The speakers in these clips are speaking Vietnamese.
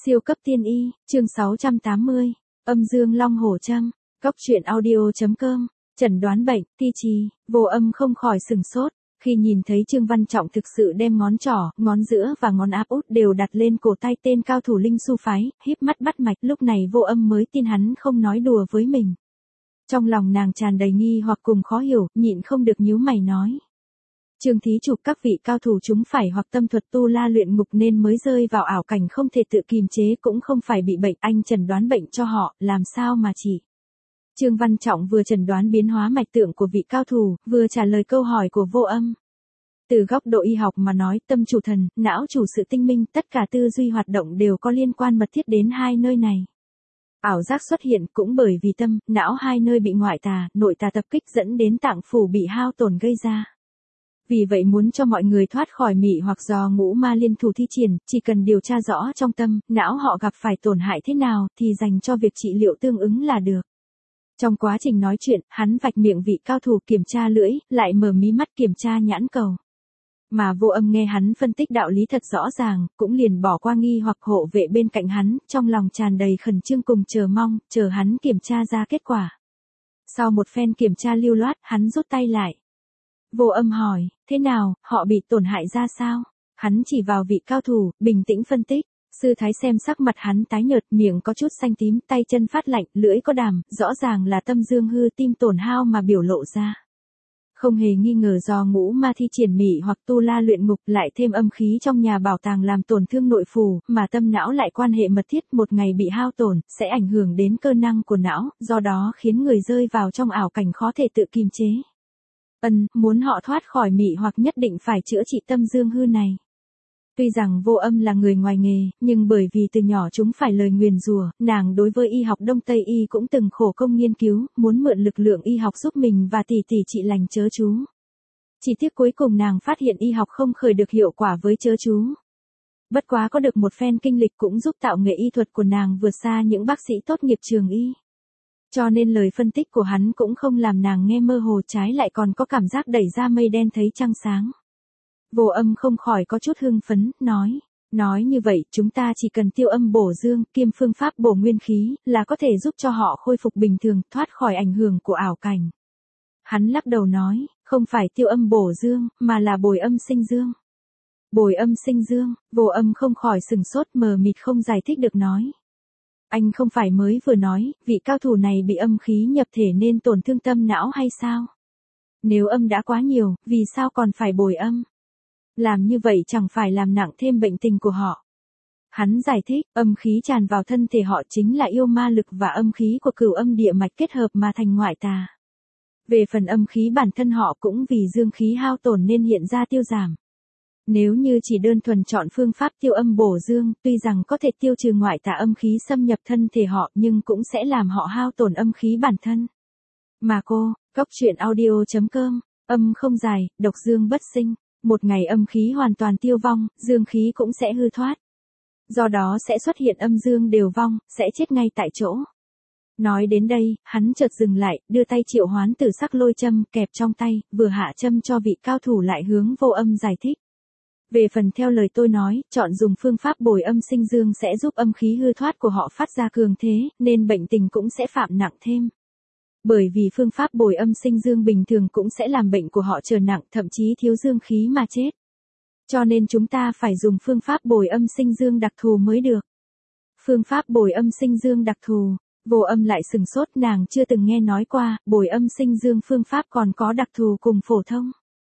Siêu cấp tiên y, chương 680, âm dương long hổ châm, Cóc truyện audio.com, chẩn đoán bệnh, ti trì, Vô Âm không khỏi sừng sốt, khi nhìn thấy Trương Văn Trọng thực sự đem ngón trỏ, ngón giữa và ngón áp út đều đặt lên cổ tay tên cao thủ linh su phái, híp mắt bắt mạch, lúc này Vô Âm mới tin hắn không nói đùa với mình. Trong lòng nàng tràn đầy nghi hoặc cùng khó hiểu, nhịn không được nhíu mày nói. Trương thí chủ, các vị cao thủ chúng phải hoặc tâm thuật tu la luyện ngục nên mới rơi vào ảo cảnh không thể tự kiềm chế, cũng không phải bị bệnh, anh chẩn đoán bệnh cho họ, làm sao mà chỉ. Trương Văn Trọng vừa chẩn đoán biến hóa mạch tượng của vị cao thủ, vừa trả lời câu hỏi của Vô Âm. Từ góc độ y học mà nói, tâm chủ thần, não chủ sự tinh minh, tất cả tư duy hoạt động đều có liên quan mật thiết đến hai nơi này. Ảo giác xuất hiện cũng bởi vì tâm, não hai nơi bị ngoại tà, nội tà tập kích dẫn đến tạng phủ bị hao tổn gây ra. Vì vậy muốn cho mọi người thoát khỏi mị hoặc do ngũ ma liên thủ thi triển, chỉ cần điều tra rõ trong tâm, não họ gặp phải tổn hại thế nào thì dành cho việc trị liệu tương ứng là được. Trong quá trình nói chuyện, hắn vạch miệng vị cao thủ, kiểm tra lưỡi, lại mở mí mắt kiểm tra nhãn cầu. Mà Vô Âm nghe hắn phân tích đạo lý thật rõ ràng, cũng liền bỏ qua nghi hoặc hộ vệ bên cạnh hắn, trong lòng tràn đầy khẩn trương cùng chờ mong, chờ hắn kiểm tra ra kết quả. Sau một phen kiểm tra lưu loát, hắn rút tay lại. Vô Âm hỏi, thế nào, họ bị tổn hại ra sao? Hắn chỉ vào vị cao thủ, bình tĩnh phân tích. Sư thái xem sắc mặt hắn tái nhợt, miệng có chút xanh tím, tay chân phát lạnh, lưỡi có đàm, rõ ràng là tâm dương hư, tim tổn hao mà biểu lộ ra. Không hề nghi ngờ do ngũ ma thi triển mị hoặc tu la luyện ngục, lại thêm âm khí trong nhà bảo tàng làm tổn thương nội phủ, mà tâm não lại quan hệ mật thiết, một ngày bị hao tổn, sẽ ảnh hưởng đến cơ năng của não, do đó khiến người rơi vào trong ảo cảnh khó thể tự kiềm chế. Muốn họ thoát khỏi mị hoặc nhất định phải chữa trị tâm dương hư này. Tuy rằng Vô Âm là người ngoài nghề, nhưng bởi vì từ nhỏ chúng phải lời nguyền rủa, nàng đối với y học Đông Tây y cũng từng khổ công nghiên cứu, muốn mượn lực lượng y học giúp mình và tỷ tỷ trị lành chớ chú. Chỉ tiếc cuối cùng nàng phát hiện y học không khởi được hiệu quả với chớ chú. Bất quá có được một phen kinh lịch cũng giúp tạo nghệ y thuật của nàng vượt xa những bác sĩ tốt nghiệp trường y. Cho nên lời phân tích của hắn cũng không làm nàng nghe mơ hồ, trái lại còn có cảm giác đẩy ra mây đen thấy trăng sáng. Vô Âm không khỏi có chút hưng phấn, nói như vậy, chúng ta chỉ cần tiêu âm bổ dương, kiêm phương pháp bổ nguyên khí, là có thể giúp cho họ khôi phục bình thường, thoát khỏi ảnh hưởng của ảo cảnh. Hắn lắc đầu nói, không phải tiêu âm bổ dương, mà là bồi âm sinh dương. Bồi âm sinh dương, Vô Âm không khỏi sừng sốt, mờ mịt không giải thích được nói. Anh không phải mới vừa nói, vị cao thủ này bị âm khí nhập thể nên tổn thương tâm não hay sao? Nếu âm đã quá nhiều, vì sao còn phải bồi âm? Làm như vậy chẳng phải làm nặng thêm bệnh tình của họ. Hắn giải thích, âm khí tràn vào thân thể họ chính là yêu ma lực và âm khí của cửu âm địa mạch kết hợp mà thành ngoại tà. Về phần âm khí bản thân họ cũng vì dương khí hao tổn nên hiện ra tiêu giảm. Nếu như chỉ đơn thuần chọn phương pháp tiêu âm bổ dương, tuy rằng có thể tiêu trừ ngoại tà âm khí xâm nhập thân thể họ nhưng cũng sẽ làm họ hao tổn âm khí bản thân. Mà cô, Cóc truyện audio.com, âm không dài, độc dương bất sinh. Một ngày âm khí hoàn toàn tiêu vong, dương khí cũng sẽ hư thoát. Do đó sẽ xuất hiện âm dương đều vong, sẽ chết ngay tại chỗ. Nói đến đây, hắn chợt dừng lại, đưa tay triệu hoán tử sắc lôi châm kẹp trong tay, vừa hạ châm cho vị cao thủ lại hướng Vô Âm giải thích. Về phần theo lời tôi nói, chọn dùng phương pháp bồi âm sinh dương sẽ giúp âm khí hư thoát của họ phát ra cường thế, nên bệnh tình cũng sẽ phạm nặng thêm. Bởi vì phương pháp bồi âm sinh dương bình thường cũng sẽ làm bệnh của họ trở nặng, thậm chí thiếu dương khí mà chết. Cho nên chúng ta phải dùng phương pháp bồi âm sinh dương đặc thù mới được. Phương pháp bồi âm sinh dương đặc thù, Vô Âm lại sừng sốt, nàng chưa từng nghe nói qua, bồi âm sinh dương phương pháp còn có đặc thù cùng phổ thông.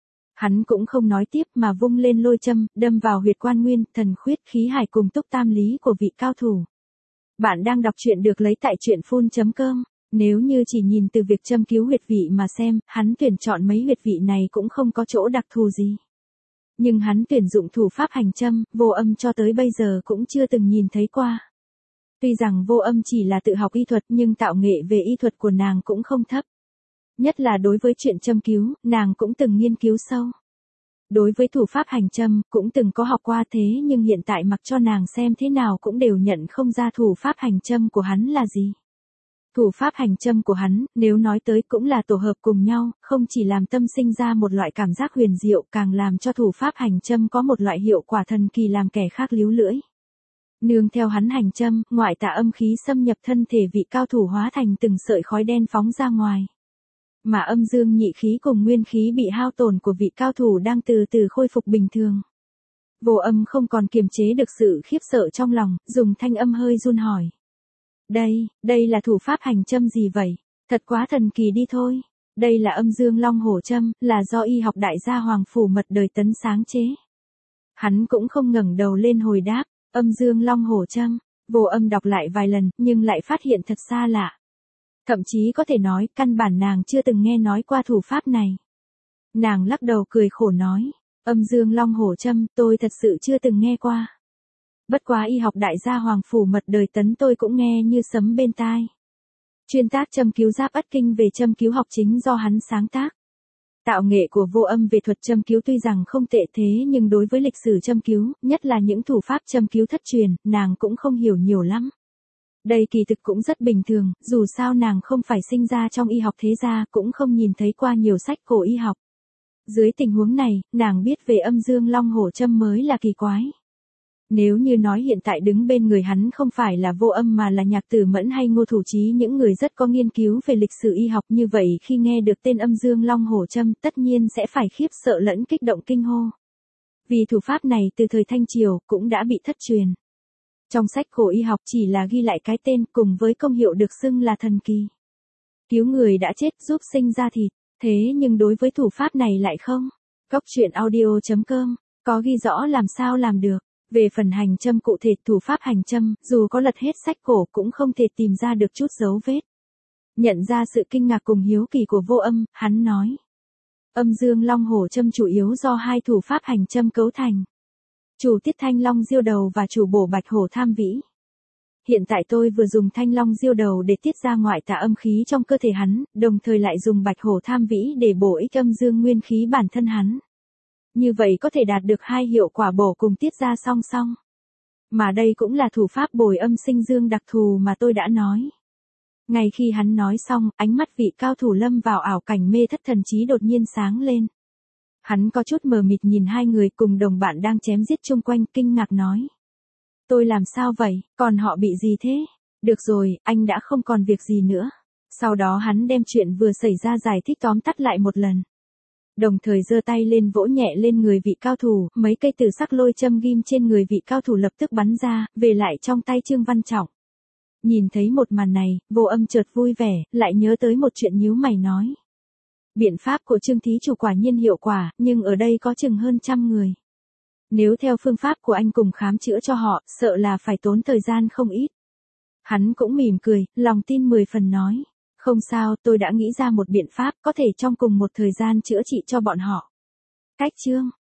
Hắn cũng không nói tiếp mà vung lên lôi châm, đâm vào huyệt quan nguyên, thần khuyết, khí hải cùng túc tam lý của vị cao thủ. Bạn đang đọc truyện được lấy tại truyện.com. Nếu như chỉ nhìn từ việc châm cứu huyệt vị mà xem, hắn tuyển chọn mấy huyệt vị này cũng không có chỗ đặc thù gì. Nhưng hắn tuyển dụng thủ pháp hành châm, Vô Âm cho tới bây giờ cũng chưa từng nhìn thấy qua. Tuy rằng Vô Âm chỉ là tự học y thuật nhưng tạo nghệ về y thuật của nàng cũng không thấp. Nhất là đối với chuyện châm cứu, nàng cũng từng nghiên cứu sâu. Đối với thủ pháp hành châm, cũng từng có học qua thế nhưng hiện tại mặc cho nàng xem thế nào cũng đều nhận không ra thủ pháp hành châm của hắn là gì. Thủ pháp hành châm của hắn, nếu nói tới cũng là tổ hợp cùng nhau, không chỉ làm tâm sinh ra một loại cảm giác huyền diệu, càng làm cho thủ pháp hành châm có một loại hiệu quả thần kỳ làm kẻ khác líu lưỡi. Nương theo hắn hành châm, ngoại tà âm khí xâm nhập thân thể vị cao thủ hóa thành từng sợi khói đen phóng ra ngoài. Mà âm dương nhị khí cùng nguyên khí bị hao tổn của vị cao thủ đang từ từ khôi phục bình thường. Vô Âm không còn kiềm chế được sự khiếp sợ trong lòng, dùng thanh âm hơi run hỏi. Đây là thủ pháp hành châm gì vậy? Thật quá thần kỳ đi thôi. Đây là âm dương long hổ châm, là do y học đại gia Hoàng Phủ Mật đời Tấn sáng chế. Hắn cũng không ngẩng đầu lên hồi đáp, âm dương long hổ châm. Vô Âm đọc lại vài lần, nhưng lại phát hiện thật xa lạ. Thậm chí có thể nói, căn bản nàng chưa từng nghe nói qua thủ pháp này. Nàng lắc đầu cười khổ nói, âm dương long hổ châm, tôi thật sự chưa từng nghe qua. Bất quá y học đại gia Hoàng Phủ Mật đời Tấn tôi cũng nghe như sấm bên tai. Chuyên tác châm cứu Giáp Ất Kinh về châm cứu học chính do hắn sáng tác. Tạo nghệ của Vô Âm về thuật châm cứu tuy rằng không tệ thế nhưng đối với lịch sử châm cứu, nhất là những thủ pháp châm cứu thất truyền, nàng cũng không hiểu nhiều lắm. Đây kỳ thực cũng rất bình thường, dù sao nàng không phải sinh ra trong y học thế gia, cũng không nhìn thấy qua nhiều sách cổ y học. Dưới tình huống này, nàng biết về âm dương long hổ châm mới là kỳ quái. Nếu như nói hiện tại đứng bên người hắn không phải là Vô Âm mà là Nhạc Tử Mẫn hay Ngô Thủ Chí, những người rất có nghiên cứu về lịch sử y học, như vậy khi nghe được tên âm dương long hổ châm tất nhiên sẽ phải khiếp sợ lẫn kích động kinh hô. Vì thủ pháp này từ thời Thanh Triều cũng đã bị thất truyền. Trong sách cổ y học chỉ là ghi lại cái tên cùng với công hiệu được xưng là thần kỳ. Cứu người đã chết giúp sinh ra thịt, thế nhưng đối với thủ pháp này lại không. Góc truyện audio.com có ghi rõ làm sao làm được. Về phần hành châm cụ thể, thủ pháp hành châm, dù có lật hết sách cổ cũng không thể tìm ra được chút dấu vết. Nhận ra sự kinh ngạc cùng hiếu kỳ của Vô Âm, hắn nói. Âm dương long hổ châm chủ yếu do hai thủ pháp hành châm cấu thành. Chủ tiết thanh long diêu đầu và chủ bổ bạch hổ tham vĩ. Hiện tại tôi vừa dùng thanh long diêu đầu để tiết ra ngoại tà âm khí trong cơ thể hắn, đồng thời lại dùng bạch hổ tham vĩ để bổ ích âm dương nguyên khí bản thân hắn. Như vậy có thể đạt được hai hiệu quả bổ cùng tiết ra song song. Mà đây cũng là thủ pháp bồi âm sinh dương đặc thù mà tôi đã nói. Ngay khi hắn nói xong, ánh mắt vị cao thủ lâm vào ảo cảnh mê thất thần trí đột nhiên sáng lên. Hắn có chút mờ mịt nhìn hai người cùng đồng bạn đang chém giết chung quanh, kinh ngạc nói. Tôi làm sao vậy, còn họ bị gì thế? Được rồi, anh đã không còn việc gì nữa. Sau đó hắn đem chuyện vừa xảy ra giải thích tóm tắt lại một lần. Đồng thời giơ tay lên vỗ nhẹ lên người vị cao thủ, mấy cây tử sắc lôi châm ghim trên người vị cao thủ lập tức bắn ra, về lại trong tay Trương Văn Trọng. Nhìn thấy một màn này, Vô Âm chợt vui vẻ, lại nhớ tới một chuyện nhíu mày nói. Biện pháp của Trương thí chủ quả nhiên hiệu quả, nhưng ở đây có chừng hơn 100 người. Nếu theo phương pháp của anh cùng khám chữa cho họ, sợ là phải tốn thời gian không ít. Hắn cũng mỉm cười, lòng tin 10 phần nói. Không sao, tôi đã nghĩ ra một biện pháp có thể trong cùng một thời gian chữa trị cho bọn họ. Cách chương